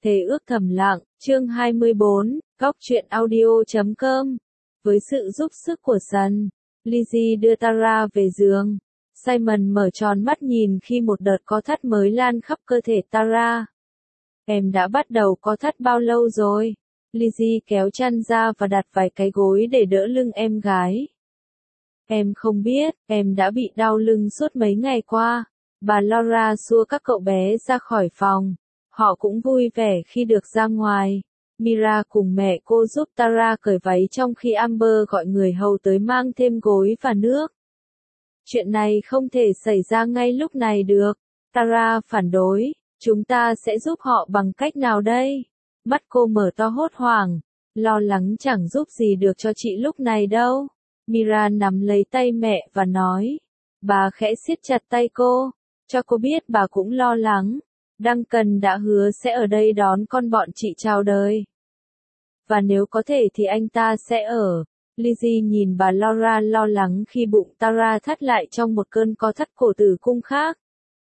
Thề ước thầm lặng, chương 24, góc truyện audio.com. Với sự giúp sức của Sun, Lizzie đưa Tara về giường. Simon mở tròn mắt nhìn khi một đợt co thắt mới lan khắp cơ thể Tara. Em đã bắt đầu co thắt bao lâu rồi? Lizzie kéo chăn ra và đặt vài cái gối để đỡ lưng em gái. Em không biết, em đã bị đau lưng suốt mấy ngày qua. Bà Laura xua các cậu bé ra khỏi phòng. Họ cũng vui vẻ khi được ra ngoài. Mira cùng mẹ cô giúp Tara cởi váy trong khi Amber gọi người hầu tới mang thêm gối và nước. Chuyện này không thể xảy ra ngay lúc này được. Tara phản đối. Chúng ta sẽ giúp họ bằng cách nào đây? Mắt cô mở to hốt hoảng. Lo lắng chẳng giúp gì được cho chị lúc này đâu. Mira nắm lấy tay mẹ và nói. Bà khẽ siết chặt tay cô. Cho cô biết bà cũng lo lắng. Duncan đã hứa sẽ ở đây đón con bọn chị chào đời. Và nếu có thể thì anh ta sẽ ở. Lizzie nhìn bà Laura lo lắng khi bụng Tara thắt lại trong một cơn co thắt cổ tử cung khác.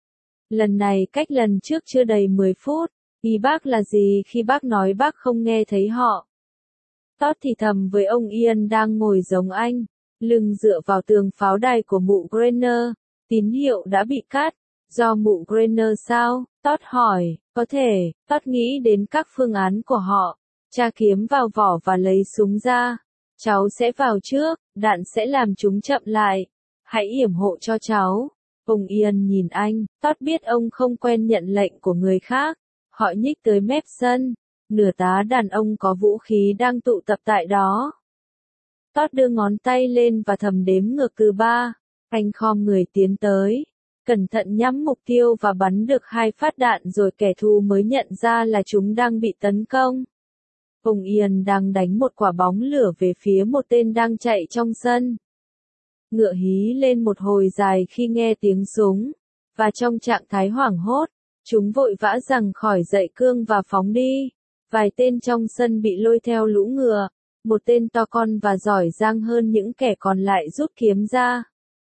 Lần này cách lần trước chưa đầy 10 phút. Ý bác là gì khi bác nói bác không nghe thấy họ? Todd thì thầm với ông Ian đang ngồi giống anh, lưng dựa vào tường pháo đài của mụ Grainer. Tín hiệu đã bị cắt. Do mụ Grainer sao? Todd hỏi. Có thể. Todd nghĩ đến các phương án của họ. Tra kiếm vào vỏ và lấy súng ra. Cháu sẽ vào trước, đạn sẽ làm chúng chậm lại. Hãy yểm hộ cho cháu. Ông Ian nhìn anh. Todd biết ông không quen nhận lệnh của người khác. Họ nhích tới mép sân. Nửa tá đàn ông có vũ khí đang tụ tập tại đó. Todd đưa ngón tay lên và thầm đếm ngược từ 3. Anh khom người tiến tới. Cẩn thận nhắm mục tiêu và bắn được 2 phát đạn rồi kẻ thù mới nhận ra là chúng đang bị tấn công. Ông Ian đang đánh một quả bóng lửa về phía một tên đang chạy trong sân. Ngựa hí lên một hồi dài khi nghe tiếng súng. Và trong trạng thái hoảng hốt, chúng vội vã giằng khỏi dãy cương và phóng đi. Vài tên trong sân bị lôi theo lũ ngựa. Một tên to con và giỏi giang hơn những kẻ còn lại rút kiếm ra.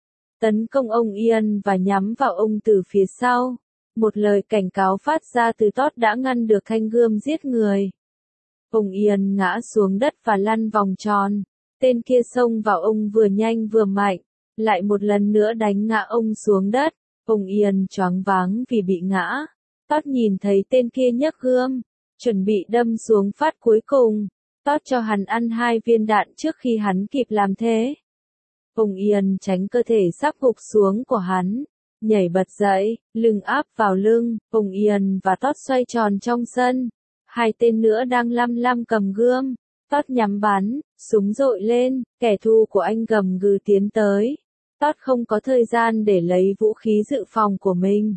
Tấn công ông Ian và nhắm vào ông từ phía sau. Một lời cảnh cáo phát ra từ Todd đã ngăn được thanh gươm giết người. Ông Ian ngã xuống đất và lăn vòng tròn. Tên kia xông vào ông vừa nhanh vừa mạnh. Lại một lần nữa đánh ngã ông xuống đất. Ông Ian choáng váng vì bị ngã. Todd nhìn thấy tên kia nhấc gươm, chuẩn bị đâm xuống phát cuối cùng. Todd cho hắn ăn 2 viên đạn trước khi hắn kịp làm thế. Ông Ian tránh cơ thể sắp gục xuống của hắn, nhảy bật dậy, lưng áp vào lưng. Ông Ian và Todd xoay tròn trong sân. 2 tên nữa đang lăm cầm gươm. Todd nhắm bắn, súng dội lên, kẻ thù của anh gầm gừ tiến tới. Todd không có thời gian để lấy vũ khí dự phòng của mình.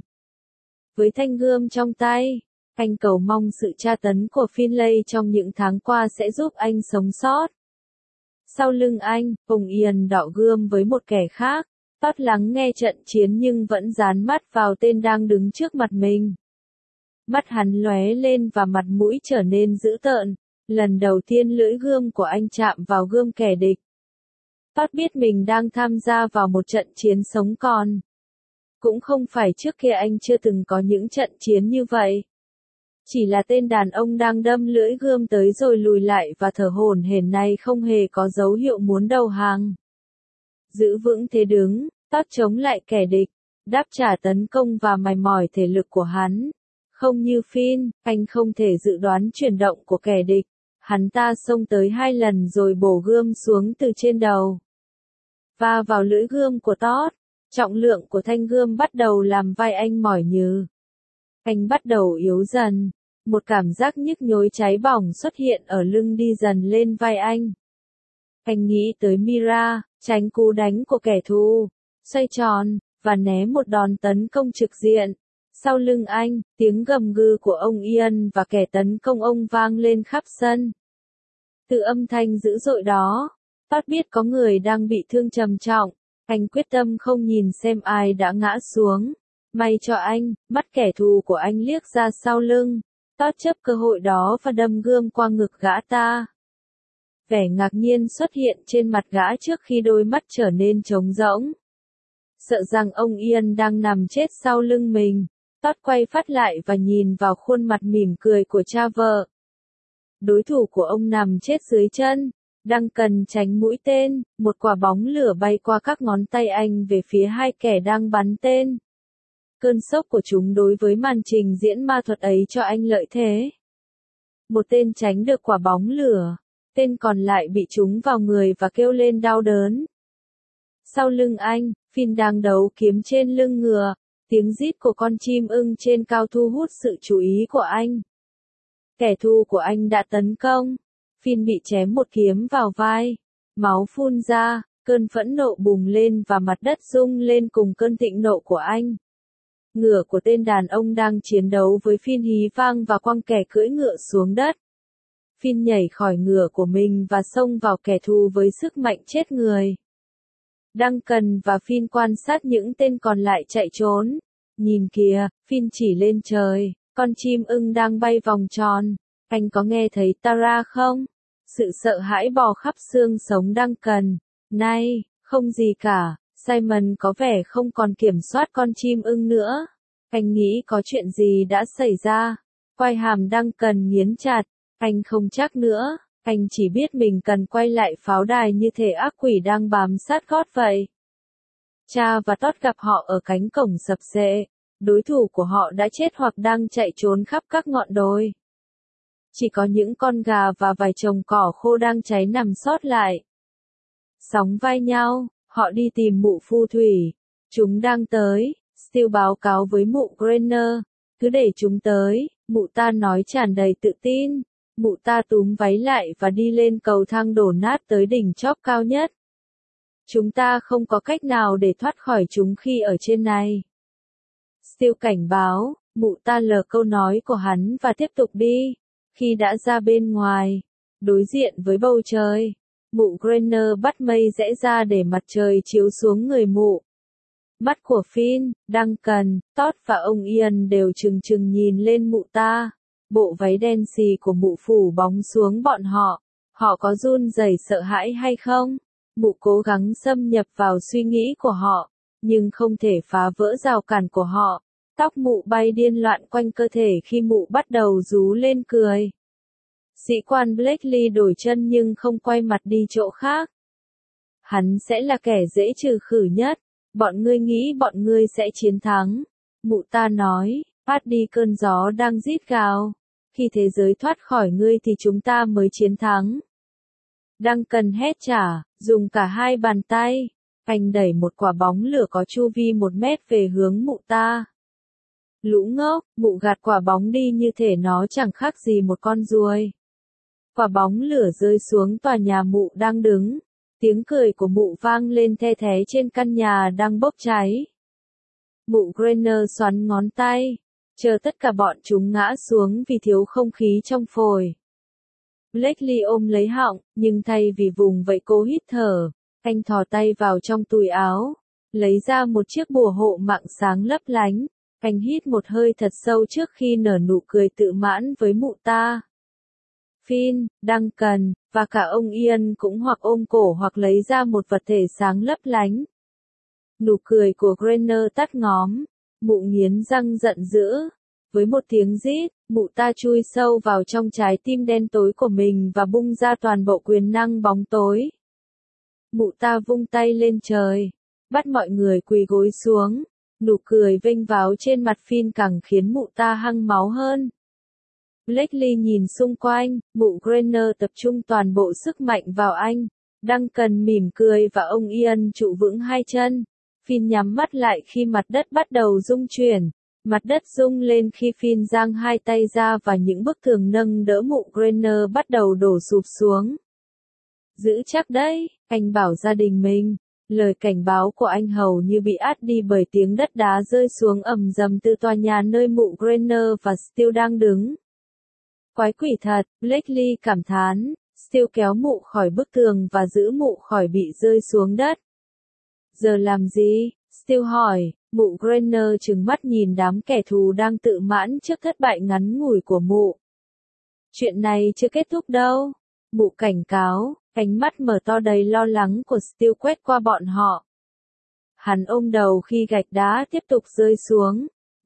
Với thanh gươm trong tay, anh cầu mong sự tra tấn của Finlay trong những tháng qua sẽ giúp anh sống sót. Sau lưng anh, ông Ian đọ gươm với một kẻ khác. Todd lắng nghe trận chiến nhưng vẫn dán mắt vào tên đang đứng trước mặt mình. Mắt hắn lóe lên và mặt mũi trở nên dữ tợn. Lần đầu tiên lưỡi gươm của anh chạm vào gươm kẻ địch. Todd biết mình đang tham gia vào một trận chiến sống còn. Cũng không phải trước kia anh chưa từng có những trận chiến như vậy. Chỉ là tên đàn ông đang đâm lưỡi gươm tới rồi lùi lại và thở hổn hển này không hề có dấu hiệu muốn đầu hàng. Giữ vững thế đứng, Todd chống lại kẻ địch, đáp trả tấn công và mài mỏi thể lực của hắn. Không như Finn, anh không thể dự đoán chuyển động của kẻ địch. Hắn ta xông tới 2 lần rồi bổ gươm xuống từ trên đầu. Va vào lưỡi gươm của Todd, trọng lượng của thanh gươm bắt đầu làm vai anh mỏi nhừ. Anh bắt đầu yếu dần. Một cảm giác nhức nhối cháy bỏng xuất hiện ở lưng đi dần lên vai anh. Anh nghĩ tới Mira, tránh cú đánh của kẻ thù, xoay tròn, và né một đòn tấn công trực diện. Sau lưng anh, tiếng gầm gừ của ông Ian và kẻ tấn công ông vang lên khắp sân. Từ âm thanh dữ dội đó, Todd biết có người đang bị thương trầm trọng. Anh quyết tâm không nhìn xem ai đã ngã xuống. May cho anh, mắt kẻ thù của anh liếc ra sau lưng. Todd chấp cơ hội đó và đâm gươm qua ngực gã ta. Vẻ ngạc nhiên xuất hiện trên mặt gã trước khi đôi mắt trở nên trống rỗng. Sợ rằng ông Ian đang nằm chết sau lưng mình. Todd quay phát lại và nhìn vào khuôn mặt mỉm cười của cha vợ. Đối thủ của ông nằm chết dưới chân. Duncan tránh mũi tên, một quả bóng lửa bay qua các ngón tay anh về phía hai kẻ đang bắn tên. Cơn sốc của chúng đối với màn trình diễn ma thuật ấy cho anh lợi thế. Một tên tránh được quả bóng lửa, tên còn lại bị trúng vào người và kêu lên đau đớn. Sau lưng anh, Finn đang đấu kiếm trên lưng ngựa, tiếng rít của con chim ưng trên cao thu hút sự chú ý của anh. Kẻ thù của anh đã tấn công. Finn bị chém một kiếm vào vai. Máu phun ra, cơn phẫn nộ bùng lên và mặt đất rung lên cùng cơn thịnh nộ của anh. Ngựa của tên đàn ông đang chiến đấu với Finn hí vang và quăng kẻ cưỡi ngựa xuống đất. Finn nhảy khỏi ngựa của mình và xông vào kẻ thù với sức mạnh chết người. Duncan và Finn quan sát những tên còn lại chạy trốn. Nhìn kìa, Finn chỉ lên trời, con chim ưng đang bay vòng tròn. Anh có nghe thấy Tara không? Sự sợ hãi bò khắp xương sống Duncan. Này, không gì cả, Simon có vẻ không còn kiểm soát con chim ưng nữa. Anh nghĩ có chuyện gì đã xảy ra. Quai hàm Duncan nghiến chặt. Anh không chắc nữa. Anh chỉ biết mình cần quay lại pháo đài như thể ác quỷ đang bám sát gót vậy. Cha và Todd gặp họ ở cánh cổng sập xệ. Đối thủ của họ đã chết hoặc đang chạy trốn khắp các ngọn đồi. Chỉ có những con gà và vài chồng cỏ khô đang cháy nằm sót lại. Sóng vai nhau, họ đi tìm mụ phù thủy. Chúng đang tới, Steele báo cáo với mụ Grainer. Cứ để chúng tới, mụ ta nói tràn đầy tự tin. Mụ ta túm váy lại và đi lên cầu thang đổ nát tới đỉnh chóp cao nhất. Chúng ta không có cách nào để thoát khỏi chúng khi ở trên này. Steele cảnh báo, mụ ta lờ câu nói của hắn và tiếp tục đi. Khi đã ra bên ngoài, đối diện với bầu trời, mụ Grainer bắt mây rẽ ra để mặt trời chiếu xuống người mụ. Mắt của Finn, Duncan, Todd và ông Ian đều trừng trừng nhìn lên mụ ta. Bộ váy đen xì của mụ phủ bóng xuống bọn họ. Họ có run rẩy sợ hãi hay không? Mụ cố gắng xâm nhập vào suy nghĩ của họ, nhưng không thể phá vỡ rào cản của họ. Tóc mụ bay điên loạn quanh cơ thể khi mụ bắt đầu rú lên cười. Sĩ quan Blakely đổi chân nhưng không quay mặt đi chỗ khác. Hắn sẽ là kẻ dễ trừ khử nhất. Bọn ngươi nghĩ bọn ngươi sẽ chiến thắng. Mụ ta nói, phát đi cơn gió đang rít gào. Khi thế giới thoát khỏi ngươi thì chúng ta mới chiến thắng. Duncan hét trả, dùng cả hai bàn tay. Anh đẩy một quả bóng lửa có chu vi 1 mét về hướng mụ ta. Lũ ngốc, mụ gạt quả bóng đi như thể nó chẳng khác gì một con ruồi. Quả bóng lửa rơi xuống tòa nhà mụ đang đứng. Tiếng cười của mụ vang lên the thé trên căn nhà đang bốc cháy. Mụ Grainer xoắn ngón tay, chờ tất cả bọn chúng ngã xuống vì thiếu không khí trong phổi. Blakely ôm lấy họng, nhưng thay vì vùng vẫy cố hít thở, anh thò tay vào trong túi áo, lấy ra một chiếc bùa hộ mạng sáng lấp lánh. Anh hít một hơi thật sâu trước khi nở nụ cười tự mãn với mụ ta. Finn, Duncan, và cả ông Ian cũng hoặc ôm cổ hoặc lấy ra một vật thể sáng lấp lánh. Nụ cười của Grainer tắt ngóm. Mụ nghiến răng giận dữ. Với một tiếng rít, mụ ta chui sâu vào trong trái tim đen tối của mình và bung ra toàn bộ quyền năng bóng tối. Mụ ta vung tay lên trời, bắt mọi người quỳ gối xuống. Nụ cười vênh váo trên mặt Finn càng khiến mụ ta hăng máu hơn. Blakely nhìn xung quanh, mụ Grainer tập trung toàn bộ sức mạnh vào anh. Duncan mỉm cười và ông Ian trụ vững hai chân. Finn nhắm mắt lại khi mặt đất bắt đầu rung chuyển. Mặt đất rung lên khi Finn giang hai tay ra và những bức tường nâng đỡ mụ Grainer bắt đầu đổ sụp xuống. Giữ chắc đấy, anh bảo gia đình mình. Lời cảnh báo của anh hầu như bị át đi bởi tiếng đất đá rơi xuống ầm dầm từ tòa nhà nơi mụ Grainer và Steele đang đứng. Quái quỷ thật, Blakely cảm thán. Steele kéo mụ khỏi bức tường và giữ mụ khỏi bị rơi xuống đất. Giờ làm gì? Steele hỏi. Mụ Grainer trừng mắt nhìn đám kẻ thù đang tự mãn trước thất bại ngắn ngủi của mụ. Chuyện này chưa kết thúc đâu. Mụ cảnh cáo, ánh mắt mở to đầy lo lắng của Steele quét qua bọn họ. Hắn ôm đầu khi gạch đá tiếp tục rơi xuống.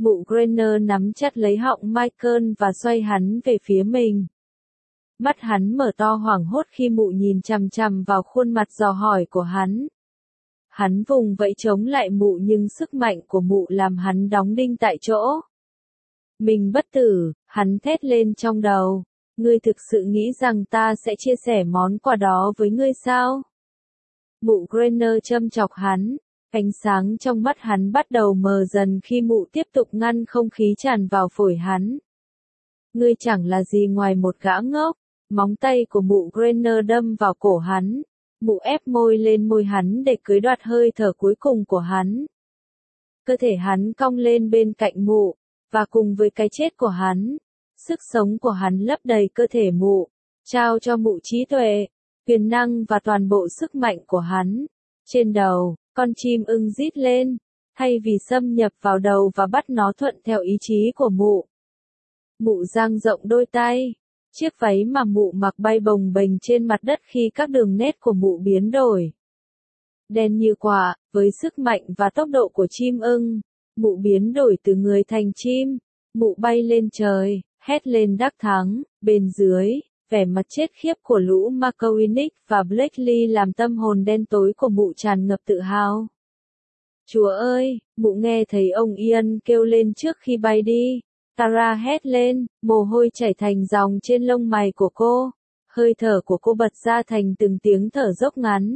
Mụ Granger nắm chặt lấy họng Michael và xoay hắn về phía mình. Mắt hắn mở to hoảng hốt khi mụ nhìn chằm chằm vào khuôn mặt dò hỏi của hắn. Hắn vùng vẫy chống lại mụ nhưng sức mạnh của mụ làm hắn đóng đinh tại chỗ. Mình bất tử, hắn thét lên trong đầu. Ngươi thực sự nghĩ rằng ta sẽ chia sẻ món quà đó với ngươi sao? Mụ Granger châm chọc hắn. Ánh sáng trong mắt hắn bắt đầu mờ dần khi mụ tiếp tục ngăn không khí tràn vào phổi hắn. Ngươi chẳng là gì ngoài một gã ngốc. Móng tay của mụ Granger đâm vào cổ hắn. Mụ ép môi lên môi hắn để cưới đoạt hơi thở cuối cùng của hắn. Cơ thể hắn cong lên bên cạnh mụ, và cùng với cái chết của hắn, sức sống của hắn lấp đầy cơ thể mụ, trao cho mụ trí tuệ, quyền năng và toàn bộ sức mạnh của hắn. Trên đầu, con chim ưng rít lên, thay vì xâm nhập vào đầu và bắt nó thuận theo ý chí của mụ. Mụ dang rộng đôi tay. Chiếc váy mà mụ mặc bay bồng bềnh trên mặt đất khi các đường nét của mụ biến đổi. Đen như quả, với sức mạnh và tốc độ của chim ưng, mụ biến đổi từ người thành chim. Mụ bay lên trời, hét lên đắc thắng. Bên dưới, vẻ mặt chết khiếp của lũ McCormick và Blakely làm tâm hồn đen tối của mụ tràn ngập tự hào. Chúa ơi, mụ nghe thấy ông Ian kêu lên trước khi bay đi. Tara hét lên, mồ hôi chảy thành dòng trên lông mày của cô. Hơi thở của cô bật ra thành từng tiếng thở dốc ngắn.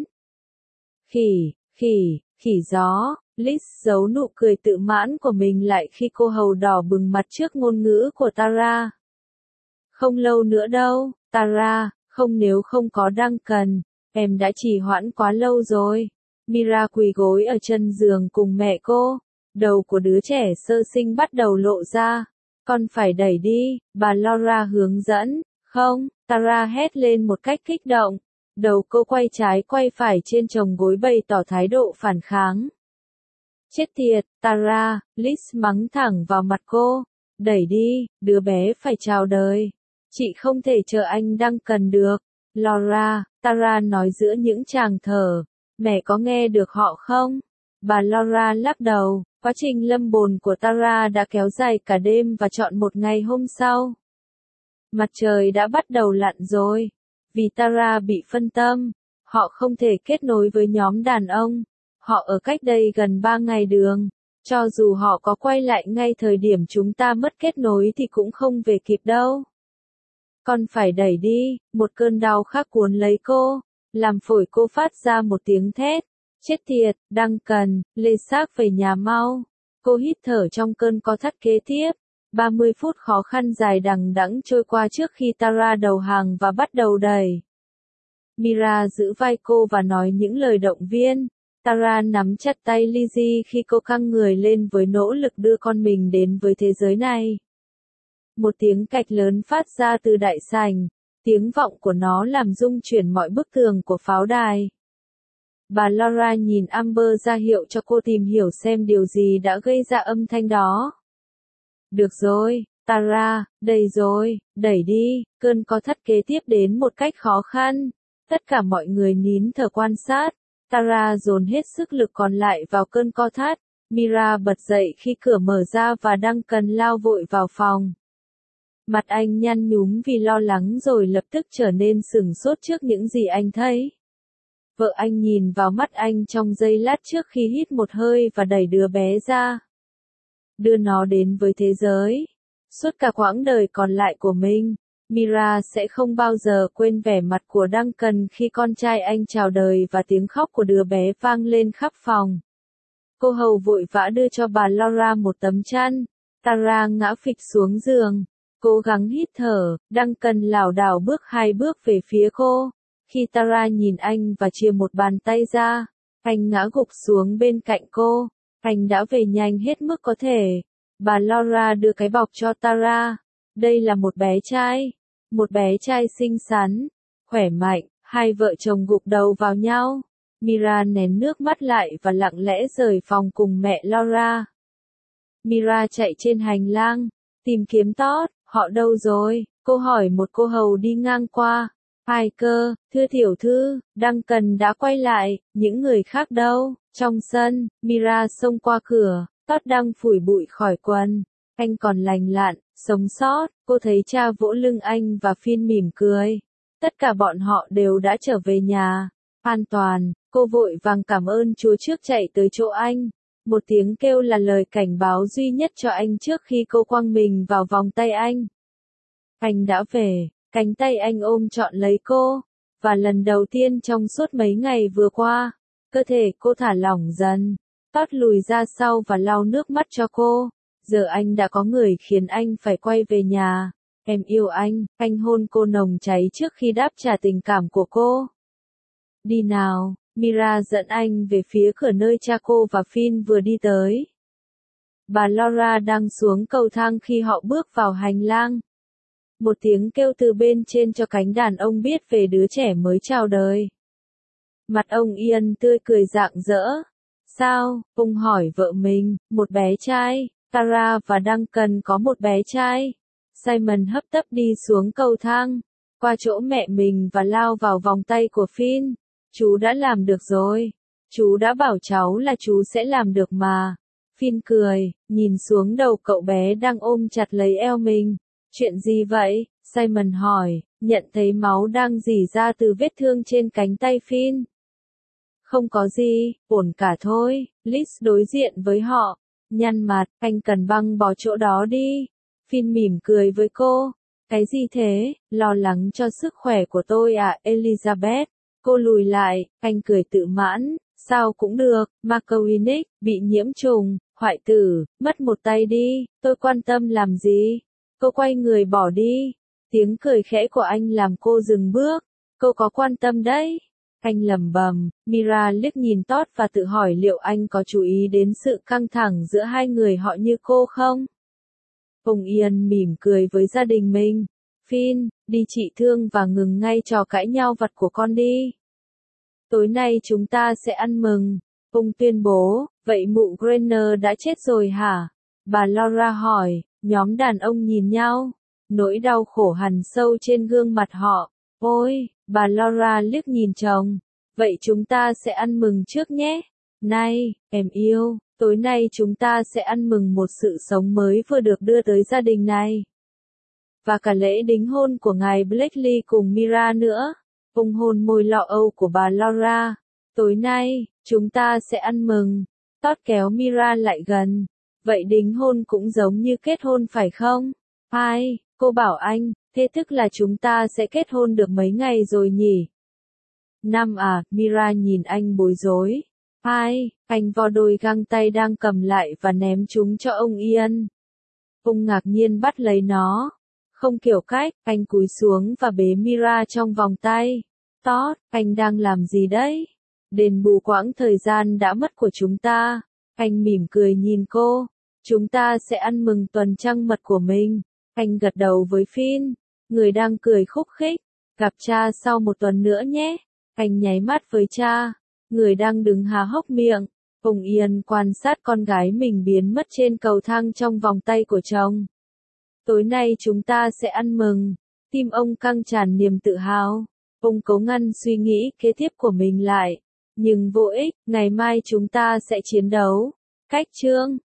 Khỉ gió, Liz giấu nụ cười tự mãn của mình lại khi cô hầu đỏ bừng mặt trước ngôn ngữ của Tara. Không lâu nữa đâu, Tara, không nếu không có Duncan, em đã trì hoãn quá lâu rồi. Mira quỳ gối ở chân giường cùng mẹ cô. Đầu của đứa trẻ sơ sinh bắt đầu lộ ra. Con phải đẩy đi, bà Laura hướng dẫn. Không, Tara hét lên một cách kích động. Đầu cô quay trái quay phải trên chồng gối bày tỏ thái độ phản kháng. Chết tiệt, Tara, Liz mắng thẳng vào mặt cô. Đẩy đi, đứa bé phải chào đời. Chị không thể chờ anh Duncan được. Laura, Tara nói giữa những tràng thở. Mẹ có nghe được họ không? Bà Laura lắc đầu. Quá trình lâm bồn của Tara đã kéo dài cả đêm và trọn một ngày hôm sau. Mặt trời đã bắt đầu lặn rồi. Vì Tara bị phân tâm, họ không thể kết nối với nhóm đàn ông. Họ ở cách đây gần 3 ngày đường. Cho dù họ có quay lại ngay thời điểm chúng ta mất kết nối thì cũng không về kịp đâu. Con phải đẩy đi, một cơn đau khác cuốn lấy cô, làm phổi cô phát ra một tiếng thét. Chết tiệt, Duncan, lê xác về nhà mau. Cô hít thở trong cơn co thắt kế tiếp. 30 phút khó khăn dài đằng đẵng trôi qua trước khi Tara đầu hàng và bắt đầu đẩy. Mira giữ vai cô và nói những lời động viên. Tara nắm chặt tay Lizzie khi cô căng người lên với nỗ lực đưa con mình đến với thế giới này. Một tiếng cạch lớn phát ra từ đại sảnh. Tiếng vọng của nó làm rung chuyển mọi bức tường của pháo đài. Bà Laura nhìn Amber ra hiệu cho cô tìm hiểu xem điều gì đã gây ra âm thanh đó. Được rồi, Tara, đầy rồi, đẩy đi, cơn co thắt kế tiếp đến một cách khó khăn. Tất cả mọi người nín thở quan sát. Tara dồn hết sức lực còn lại vào cơn co thắt. Mira bật dậy khi cửa mở ra và Duncan lao vội vào phòng. Mặt anh nhăn nhúm vì lo lắng rồi lập tức trở nên sửng sốt trước những gì anh thấy. Vợ anh nhìn vào mắt anh trong giây lát trước khi hít một hơi và đẩy đứa bé ra. Đưa nó đến với thế giới. Suốt cả quãng đời còn lại của mình, Mira sẽ không bao giờ quên vẻ mặt của Duncan khi con trai anh chào đời và tiếng khóc của đứa bé vang lên khắp phòng. Cô hầu vội vã đưa cho bà Laura một tấm chăn. Tara ngã phịch xuống giường. Cố gắng hít thở, Duncan lảo đảo bước 2 bước về phía cô. Khi Tara nhìn anh và chia một bàn tay ra, anh ngã gục xuống bên cạnh cô. Anh đã về nhanh hết mức có thể. Bà Laura đưa cái bọc cho Tara. Đây là một bé trai. Một bé trai xinh xắn, khỏe mạnh. Hai vợ chồng gục đầu vào nhau. Mira nén nước mắt lại và lặng lẽ rời phòng cùng mẹ Laura. Mira chạy trên hành lang, tìm kiếm Todd. Họ đâu rồi? Cô hỏi một cô hầu đi ngang qua. Ai cơ, thưa tiểu thư, Duncan đã quay lại, những người khác đâu? Trong sân, Mira xông qua cửa, Todd đang phủi bụi khỏi quần. Anh còn lành lặn, sống sót. Cô thấy cha vỗ lưng anh và Finn mỉm cười. Tất cả bọn họ đều đã trở về nhà. An toàn, cô vội vàng cảm ơn Chúa trước chạy tới chỗ anh. Một tiếng kêu là lời cảnh báo duy nhất cho anh trước khi cô quăng mình vào vòng tay anh. Anh đã về, cánh tay anh ôm trọn lấy cô. Và lần đầu tiên trong suốt mấy ngày vừa qua, cơ thể cô thả lỏng dần. Todd lùi ra sau và lau nước mắt cho cô. Giờ anh đã có người khiến anh phải quay về nhà. Em yêu anh hôn cô nồng cháy trước khi đáp trả tình cảm của cô. Đi nào, Mira dẫn anh về phía cửa nơi cha cô và Finn vừa đi tới. Bà Laura đang xuống cầu thang khi họ bước vào hành lang. Một tiếng kêu từ bên trên cho cánh đàn ông biết về đứa trẻ mới chào đời. Mặt ông Ian tươi cười rạng rỡ. Sao? Ông hỏi vợ mình, một bé trai. Tara và Duncan có một bé trai. Simon hấp tấp đi xuống cầu thang, qua chỗ mẹ mình và lao vào vòng tay của Finn. Chú đã làm được rồi. Chú đã bảo cháu là chú sẽ làm được mà. Finn cười, nhìn xuống đầu cậu bé đang ôm chặt lấy eo mình. Chuyện gì vậy? Simon hỏi, nhận thấy máu đang rỉ ra từ vết thương trên cánh tay Finn. Không có gì, ổn cả thôi. Liz đối diện với họ, nhăn mặt, anh cần băng bó chỗ đó đi. Finn mỉm cười với cô. Cái gì thế? Lo lắng cho sức khỏe của tôi à, Elizabeth? Cô lùi lại, anh cười tự mãn. Sao cũng được, McCormick, bị nhiễm trùng, hoại tử, mất một tay đi, tôi quan tâm làm gì? Cô quay người bỏ đi. Tiếng cười khẽ của anh làm cô dừng bước. Cô có quan tâm đấy. Anh lẩm bẩm. Mira liếc nhìn Todd và tự hỏi liệu anh có chú ý đến sự căng thẳng giữa hai người họ như cô không? Ông Ian mỉm cười với gia đình mình. Finn, đi trị thương và ngừng ngay trò cãi nhau vặt của con đi. Tối nay chúng ta sẽ ăn mừng. Ông tuyên bố, vậy mụ Grainer đã chết rồi hả? Bà Laura hỏi, nhóm đàn ông nhìn nhau. Nỗi đau khổ hằn sâu trên gương mặt họ. Ôi, bà Laura liếc nhìn chồng. Vậy chúng ta sẽ ăn mừng trước nhé. Này, em yêu, tối nay chúng ta sẽ ăn mừng một sự sống mới vừa được đưa tới gia đình này. Và cả lễ đính hôn của ngài Blakely cùng Mira nữa. Ông hôn môi lọ âu của bà Laura. Tối nay, chúng ta sẽ ăn mừng. Todd kéo Mira lại gần. Vậy đính hôn cũng giống như kết hôn phải không? Ai, cô bảo anh, thế tức là chúng ta sẽ kết hôn được mấy ngày rồi nhỉ? Năm à, Mira nhìn anh bối rối. Ai, anh vo đôi găng tay đang cầm lại và ném chúng cho ông Ian. Ông ngạc nhiên bắt lấy nó. Không kiểu cách, anh cúi xuống và bế Mira trong vòng tay. Todd, anh đang làm gì đấy? Đền bù quãng thời gian đã mất của chúng ta. Anh mỉm cười nhìn cô. Chúng ta sẽ ăn mừng tuần trăng mật của mình. Anh gật đầu với Finn, người đang cười khúc khích. Gặp cha sau một tuần nữa nhé. Anh nháy mắt với cha, người đang đứng há hốc miệng. Ông Ian quan sát con gái mình biến mất trên cầu thang trong vòng tay của chồng. Tối nay chúng ta sẽ ăn mừng. Tim ông căng tràn niềm tự hào. Ông cố ngăn suy nghĩ kế tiếp của mình lại. Nhưng vô ích, ngày mai chúng ta sẽ chiến đấu. Cách chương